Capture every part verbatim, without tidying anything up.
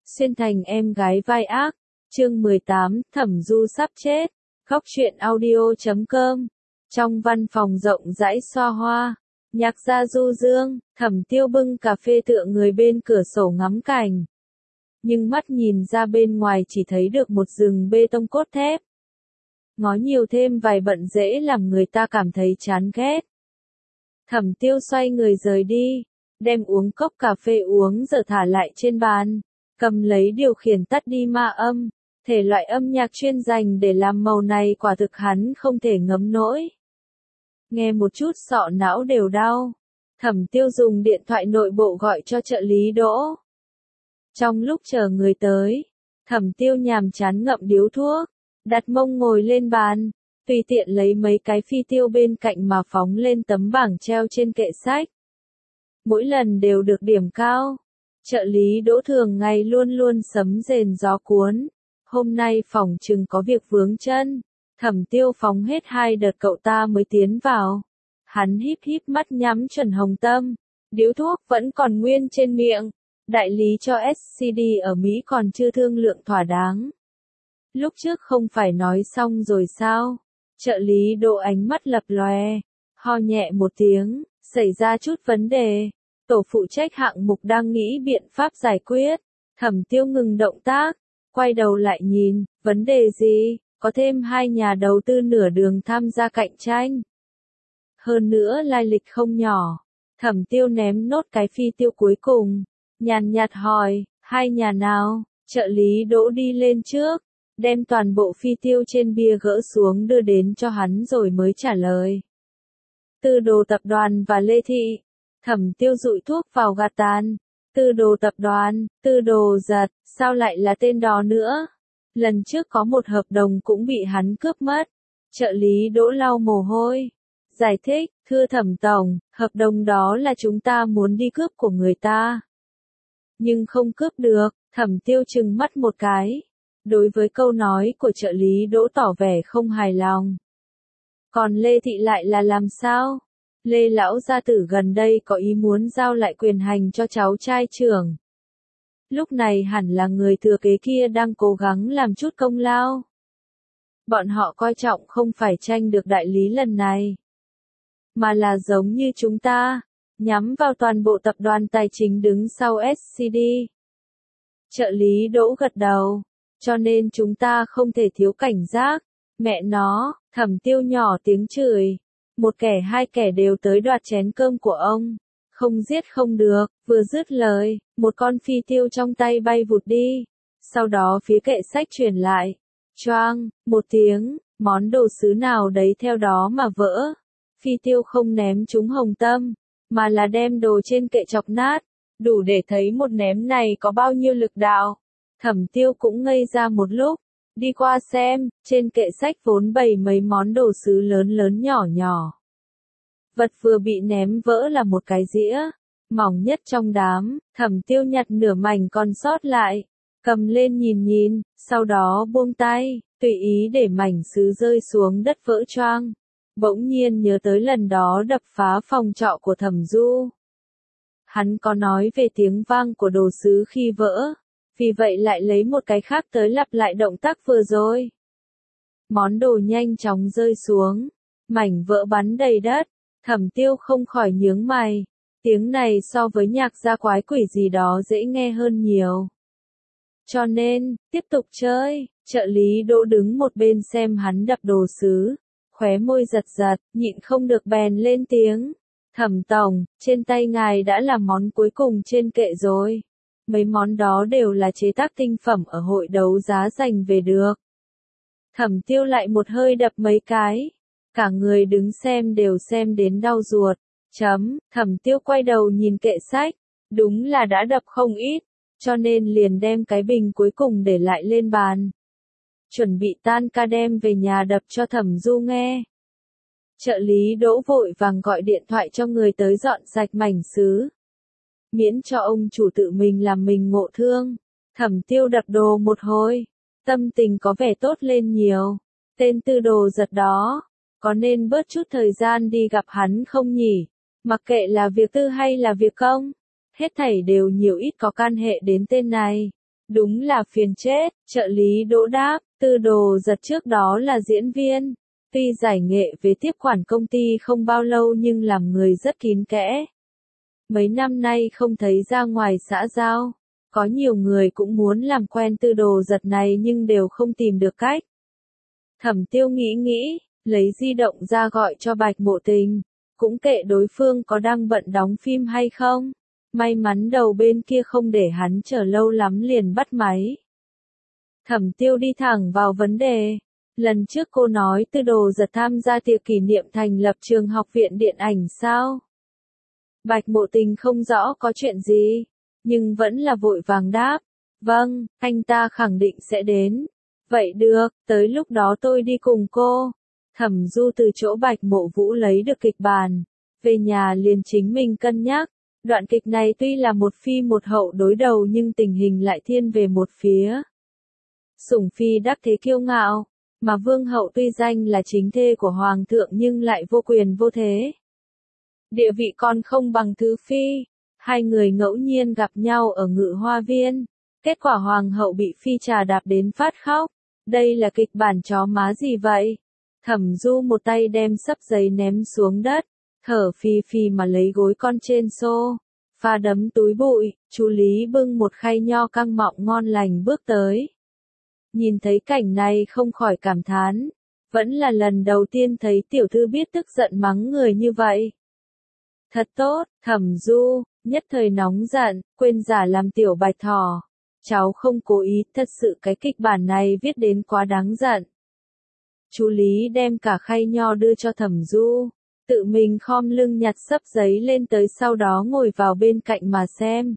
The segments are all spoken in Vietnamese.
Xuyên thành em gái vai ác, chương mười tám, Thẩm Du sắp chết, góc truyện audio chấm com. Trong văn phòng rộng rãi xoa hoa, nhạc gia du dương, Thẩm Tiêu bưng cà phê tựa người bên cửa sổ ngắm cảnh. Nhưng mắt nhìn ra bên ngoài chỉ thấy được một rừng bê tông cốt thép. Ngó nhiều thêm vài bận dễ làm người ta cảm thấy chán ghét. Thẩm Tiêu xoay người rời đi, đem uống cốc cà phê uống giờ thả lại trên bàn, cầm lấy điều khiển tắt đi ma âm, thể loại âm nhạc chuyên dành để làm màu này quả thực hắn không thể ngấm nổi. Nghe một chút sọ não đều đau. Thẩm Tiêu dùng điện thoại nội bộ gọi cho trợ lý Đỗ. Trong lúc chờ người tới, Thẩm Tiêu nhàm chán ngậm điếu thuốc, đặt mông ngồi lên bàn, tùy tiện lấy mấy cái phi tiêu bên cạnh mà phóng lên tấm bảng treo trên kệ sách. Mỗi lần đều được điểm cao. Trợ lý Đỗ thường ngày luôn luôn sấm rền gió cuốn. Hôm nay phòng chừng có việc vướng chân. Thẩm Tiêu phóng hết hai đợt cậu ta mới tiến vào. Hắn híp híp mắt nhắm chuẩn Hồng Tâm. Điếu thuốc vẫn còn nguyên trên miệng. Đại lý cho ét xê đê ở Mỹ còn chưa thương lượng thỏa đáng. Lúc trước không phải nói xong rồi sao? Trợ lý Đỗ ánh mắt lập lòe. Ho nhẹ một tiếng, xảy ra chút vấn đề. Tổ phụ trách hạng mục đang nghĩ biện pháp giải quyết. Thẩm Tiêu ngừng động tác, quay đầu lại nhìn, vấn đề gì? Có thêm hai nhà đầu tư nửa đường tham gia cạnh tranh. Hơn nữa lai lịch không nhỏ. Thẩm Tiêu ném nốt cái phi tiêu cuối cùng, nhàn nhạt hỏi, hai nhà nào? Trợ lý Đỗ đi lên trước, đem toàn bộ phi tiêu trên bia gỡ xuống đưa đến cho hắn rồi mới trả lời. Tư Đồ tập đoàn và Lê Thị. Thẩm Tiêu dụi thuốc vào gạt tàn. Tư Đồ tập đoàn, Tư Đồ giật, sao lại là tên đó nữa? Lần trước có một hợp đồng cũng bị hắn cướp mất. Trợ lý Đỗ lau mồ hôi. Giải thích, thưa Thẩm tổng, hợp đồng đó là chúng ta muốn đi cướp của người ta. Nhưng không cướp được. Thẩm Tiêu trừng mắt một cái. Đối với câu nói của trợ lý Đỗ tỏ vẻ không hài lòng. Còn Lê Thị lại là làm sao? Lê lão gia tử gần đây có ý muốn giao lại quyền hành cho cháu trai trưởng. Lúc này hẳn là người thừa kế kia đang cố gắng làm chút công lao. Bọn họ coi trọng không phải tranh được đại lý lần này, mà là giống như chúng ta, nhắm vào toàn bộ tập đoàn tài chính đứng sau ét xê đê. Trợ lý Đỗ gật đầu, cho nên chúng ta không thể thiếu cảnh giác. Mẹ nó, Thẩm Tiêu nhỏ tiếng chửi. Một kẻ hai kẻ đều tới đoạt chén cơm của ông. Không giết không được, vừa dứt lời, một con phi tiêu trong tay bay vụt đi. Sau đó phía kệ sách truyền lại. Choang, một tiếng, món đồ sứ nào đấy theo đó mà vỡ. Phi tiêu không ném trúng Hồng Tâm, mà là đem đồ trên kệ chọc nát. Đủ để thấy một ném này có bao nhiêu lực đạo. Thẩm Tiêu cũng ngây ra một lúc. Đi qua xem, trên kệ sách vốn bày mấy món đồ sứ lớn lớn nhỏ nhỏ. Vật vừa bị ném vỡ là một cái dĩa, mỏng nhất trong đám. Thẩm Tiêu nhặt nửa mảnh còn sót lại, cầm lên nhìn nhìn, sau đó buông tay, tùy ý để mảnh sứ rơi xuống đất vỡ choang. Bỗng nhiên nhớ tới lần đó đập phá phòng trọ của Thẩm Du. Hắn có nói về tiếng vang của đồ sứ khi vỡ. Vì vậy lại lấy một cái khác tới lặp lại động tác vừa rồi. Món đồ nhanh chóng rơi xuống, mảnh vỡ bắn đầy đất. Thẩm Tiêu không khỏi nhướng mày. Tiếng này so với nhạc gia quái quỷ gì đó dễ nghe hơn nhiều. Cho nên, tiếp tục chơi. Trợ lý Đỗ đứng một bên xem hắn đập đồ sứ, khóe môi giật giật, nhịn không được bèn lên tiếng. Thẩm tổng, trên tay ngài đã là món cuối cùng trên kệ rồi. Mấy món đó đều là chế tác tinh phẩm ở hội đấu giá giành về được. Thẩm Tiêu lại một hơi đập mấy cái. Cả người đứng xem đều xem đến đau ruột. Chấm, Thẩm Tiêu quay đầu nhìn kệ sách. Đúng là đã đập không ít. Cho nên liền đem cái bình cuối cùng để lại lên bàn. Chuẩn bị tan ca đem về nhà đập cho Thẩm Du nghe. Trợ lý Đỗ vội vàng gọi điện thoại cho người tới dọn sạch mảnh sứ. Miễn cho ông chủ tự mình làm mình ngộ thương. Thẩm Tiêu đập đồ một hồi, tâm tình có vẻ tốt lên nhiều. Tên Tư Đồ giật đó, có nên bớt chút thời gian đi gặp hắn không nhỉ? Mặc kệ là việc tư hay là việc công, hết thảy đều nhiều ít có can hệ đến tên này. Đúng là phiền chết, trợ lý Đỗ đáp, Tư Đồ Giật trước đó là diễn viên. Tuy giải nghệ về tiếp quản công ty không bao lâu nhưng làm người rất kín kẽ. Mấy năm nay không thấy ra ngoài xã giao. Có nhiều người cũng muốn làm quen Tư Đồ Giật này nhưng đều không tìm được cách. Thẩm Tiêu nghĩ nghĩ, lấy di động ra gọi cho Bạch Mộ Tình. Cũng kệ đối phương có đang bận đóng phim hay không. May mắn đầu bên kia không để hắn chờ lâu lắm liền bắt máy. Thẩm Tiêu đi thẳng vào vấn đề. Lần trước cô nói Tư Đồ Giật tham gia tiệc kỷ niệm thành lập trường học viện điện ảnh sao? Bạch Mộ Tình không rõ có chuyện gì, nhưng vẫn là vội vàng đáp. Vâng, anh ta khẳng định sẽ đến. Vậy được, tới lúc đó tôi đi cùng cô. Thẩm Du từ chỗ Bạch Mộ Vũ lấy được kịch bản. Về nhà liền chính mình cân nhắc. Đoạn kịch này tuy là một phi một hậu đối đầu nhưng tình hình lại thiên về một phía. Sủng phi đắc thế kiêu ngạo, mà vương hậu tuy danh là chính thê của hoàng thượng nhưng lại vô quyền vô thế. Địa vị còn không bằng thứ phi. Hai người ngẫu nhiên gặp nhau ở Ngự Hoa Viên. Kết quả hoàng hậu bị phi trà đạp đến phát khóc. Đây là kịch bản chó má gì vậy? Thẩm Du một tay đem sấp giấy ném xuống đất. Thở phì phì mà lấy gối con trên xô. Pha đấm túi bụi, chú Lý bưng một khay nho căng mọng ngon lành bước tới. Nhìn thấy cảnh này không khỏi cảm thán. Vẫn là lần đầu tiên thấy tiểu thư biết tức giận mắng người như vậy. Thật tốt, Thẩm Du, nhất thời nóng giận, quên giả làm tiểu bạch thỏ. Cháu không cố ý, thật sự cái kịch bản này viết đến quá đáng giận. Chú Lý đem cả khay nho đưa cho Thẩm Du. Tự mình khom lưng nhặt xấp giấy lên tới sau đó ngồi vào bên cạnh mà xem.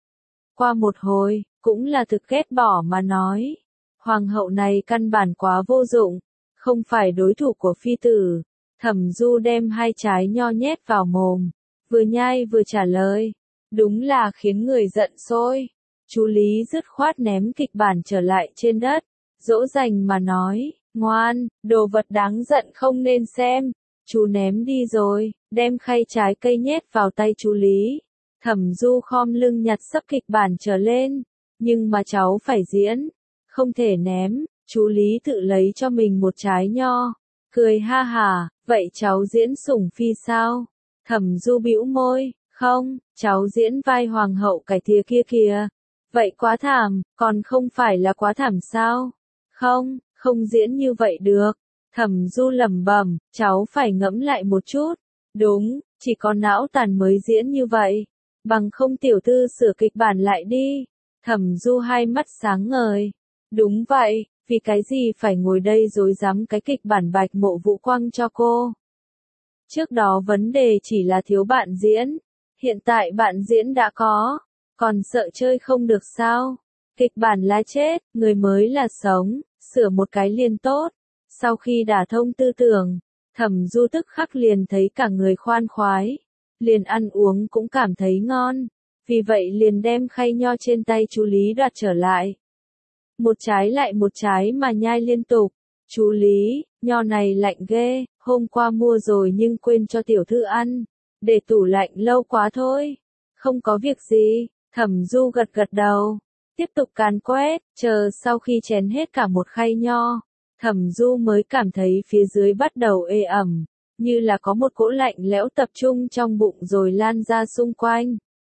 Qua một hồi, cũng là thực ghét bỏ mà nói. Hoàng hậu này căn bản quá vô dụng, không phải đối thủ của phi tử. Thẩm Du đem hai trái nho nhét vào mồm, vừa nhai vừa trả lời. Đúng là khiến người giận sôi. Chú Lý dứt khoát ném kịch bản trở lại trên đất, dỗ dành mà nói, ngoan, đồ vật đáng giận không nên xem. Chú ném đi rồi, đem khay trái cây nhét vào tay chú Lý. Thẩm Du khom lưng nhặt sấp kịch bản trở lên. Nhưng mà cháu phải diễn. Không thể ném. Chú Lý tự lấy cho mình một trái nho. Cười ha hà, vậy cháu diễn sủng phi sao? Thẩm Du bĩu môi, không, cháu diễn vai hoàng hậu cái thìa kia kìa. Vậy quá thảm, còn không phải là quá thảm sao? Không, không diễn như vậy được. Thẩm Du lẩm bẩm, cháu phải ngẫm lại một chút. Đúng, chỉ có não tàn mới diễn như vậy. Bằng không tiểu thư sửa kịch bản lại đi. Thẩm Du hai mắt sáng ngời. Đúng vậy, vì cái gì phải ngồi đây dối rắm cái kịch bản Bạch Mộ Vũ quăng cho cô. Trước đó vấn đề chỉ là thiếu bạn diễn. Hiện tại bạn diễn đã có. Còn sợ chơi không được sao? Kịch bản là chết, người mới là sống. Sửa một cái liền tốt. Sau khi đả thông tư tưởng, Thẩm Du tức khắc liền thấy cả người khoan khoái, liền ăn uống cũng cảm thấy ngon, vì vậy liền đem khay nho trên tay chú Lý đoạt trở lại. Một trái lại một trái mà nhai liên tục. Chú Lý, nho này lạnh ghê, hôm qua mua rồi nhưng quên cho tiểu thư ăn, để tủ lạnh lâu quá thôi. Không có việc gì, Thẩm Du gật gật đầu, tiếp tục càn quét, chờ sau khi chén hết cả một khay nho. Thẩm Du mới cảm thấy phía dưới bắt đầu ê ẩm, như là có một cỗ lạnh lẽo tập trung trong bụng rồi lan ra xung quanh.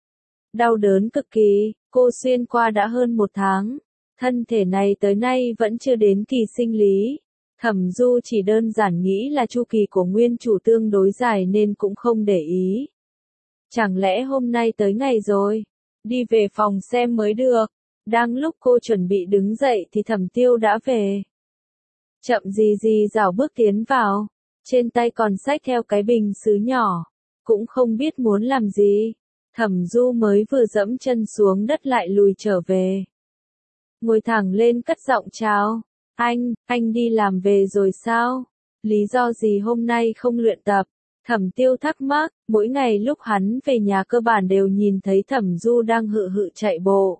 Đau đớn cực kỳ, cô xuyên qua đã hơn một tháng, thân thể này tới nay vẫn chưa đến kỳ sinh lý. Thẩm Du chỉ đơn giản nghĩ là chu kỳ của nguyên chủ tương đối dài nên cũng không để ý. Chẳng lẽ hôm nay tới ngày rồi, đi về phòng xem mới được. Đang lúc cô chuẩn bị đứng dậy thì Thẩm Tiêu đã về. Chậm gì gì rảo bước tiến vào, trên tay còn xách theo cái bình sứ nhỏ, cũng không biết muốn làm gì. Thẩm Du mới vừa dẫm chân xuống đất lại lùi trở về. Ngồi thẳng lên cất giọng chào, anh, anh đi làm về rồi sao? Lý do gì hôm nay không luyện tập? Thẩm Tiêu thắc mắc, mỗi ngày lúc hắn về nhà cơ bản đều nhìn thấy Thẩm Du đang hự hự chạy bộ.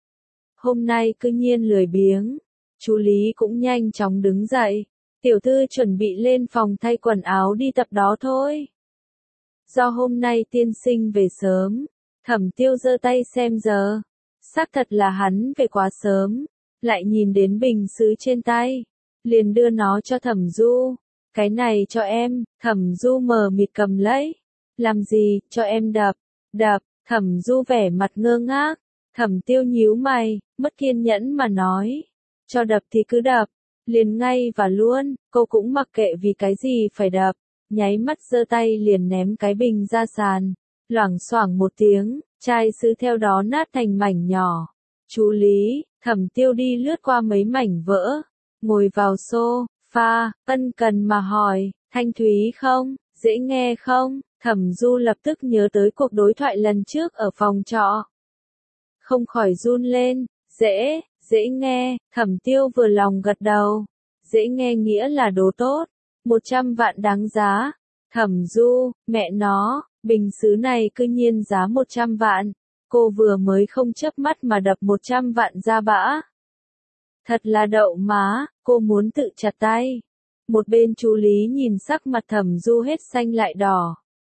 Hôm nay cứ nhiên lười biếng. Chú Lý cũng nhanh chóng đứng dậy. Tiểu thư chuẩn bị lên phòng thay quần áo đi tập đó thôi. Do hôm nay tiên sinh về sớm, Thẩm Tiêu giơ tay xem giờ. Xác thật là hắn về quá sớm, lại nhìn đến bình sứ trên tay, liền đưa nó cho Thẩm Du. Cái này cho em, Thẩm Du mờ mịt cầm lấy. Làm gì, cho em đập, đập, Thẩm Du vẻ mặt ngơ ngác. Thẩm Tiêu nhíu mày, mất kiên nhẫn mà nói. Cho đập thì cứ đập, liền ngay và luôn, cô cũng mặc kệ vì cái gì phải đập. Nháy mắt giơ tay liền ném cái bình ra sàn. Loảng xoảng một tiếng, chai sứ theo đó nát thành mảnh nhỏ. Chú Lý, Thẩm Tiêu đi lướt qua mấy mảnh vỡ, ngồi vào sofa, ân cần mà hỏi, thanh thúy không, dễ nghe không? Thẩm Du lập tức nhớ tới cuộc đối thoại lần trước ở phòng trọ. Không khỏi run lên, dễ, dễ nghe, Thẩm Tiêu vừa lòng gật đầu. Dễ nghe nghĩa là đồ tốt, một trăm vạn đáng giá. Thẩm Du, mẹ nó, bình sứ này cư nhiên giá một trăm vạn. Cô vừa mới không chớp mắt mà đập một trăm vạn ra bã. Thật là đậu má, cô muốn tự chặt tay. Một bên chú Lý nhìn sắc mặt Thẩm Du hết xanh lại đỏ.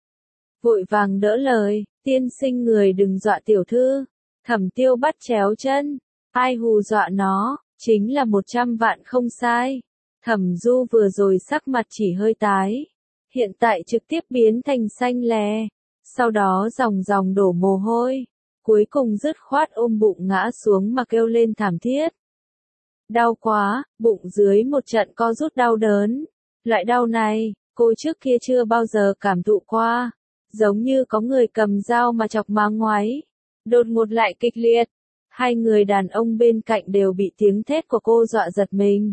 Vội vàng đỡ lời, tiên sinh người đừng dọa tiểu thư. Thẩm Tiêu bắt chéo chân, ai hù dọa nó, chính là một trăm vạn không sai. Thẩm Du vừa rồi sắc mặt chỉ hơi tái, hiện tại trực tiếp biến thành xanh lè, sau đó dòng dòng đổ mồ hôi, cuối cùng dứt khoát ôm bụng ngã xuống mà kêu lên thảm thiết. Đau quá, bụng dưới một trận co rút đau đớn. Loại đau này, cô trước kia chưa bao giờ cảm thụ qua, giống như có người cầm dao mà chọc má ngoáy. Đột ngột lại kịch liệt, hai người đàn ông bên cạnh đều bị tiếng thét của cô dọa giật mình.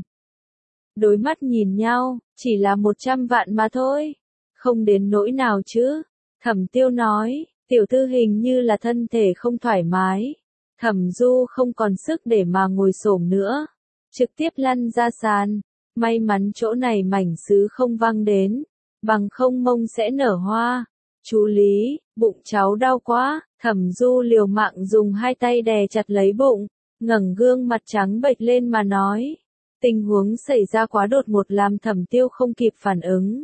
Đối mắt nhìn nhau, chỉ là một trăm vạn mà thôi, không đến nỗi nào chứ. Thẩm Tiêu nói, tiểu thư hình như là thân thể không thoải mái. Thẩm Du không còn sức để mà ngồi xổm nữa, trực tiếp lăn ra sàn. May mắn chỗ này mảnh sứ không văng đến, bằng không mông sẽ nở hoa. Chú Lý, bụng cháu đau quá. Thẩm Du liều mạng dùng hai tay đè chặt lấy bụng, ngẩng gương mặt trắng bệch lên mà nói. Tình huống xảy ra quá đột ngột làm Thẩm Tiêu không kịp phản ứng.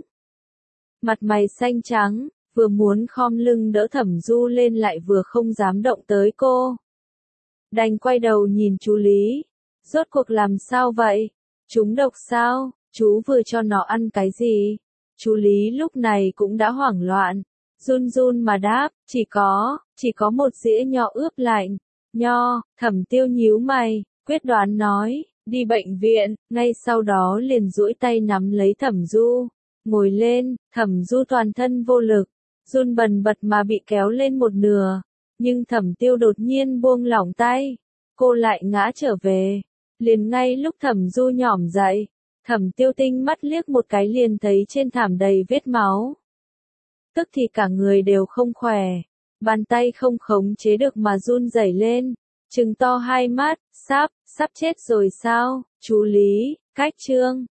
Mặt mày xanh trắng, vừa muốn khom lưng đỡ Thẩm Du lên lại vừa không dám động tới cô. Đành quay đầu nhìn chú Lý. Rốt cuộc làm sao vậy? Trúng độc sao? Chú vừa cho nó ăn cái gì? Chú Lý lúc này cũng đã hoảng loạn. Run run mà đáp, chỉ có, chỉ có một dĩa nho ướp lạnh. Nho, Thẩm Tiêu nhíu mày, quyết đoán nói, đi bệnh viện, ngay sau đó liền duỗi tay nắm lấy Thẩm Du. Ngồi lên, Thẩm Du toàn thân vô lực, run bần bật mà bị kéo lên một nửa. Nhưng Thẩm Tiêu đột nhiên buông lỏng tay, cô lại ngã trở về. Liền ngay lúc Thẩm Du nhỏm dậy, Thẩm Tiêu tinh mắt liếc một cái liền thấy trên thảm đầy vết máu. Tức thì cả người đều không khỏe, bàn tay không khống chế được mà run rẩy lên, trừng to hai mắt, sắp, sắp chết rồi sao? Chú Lý, cách chương.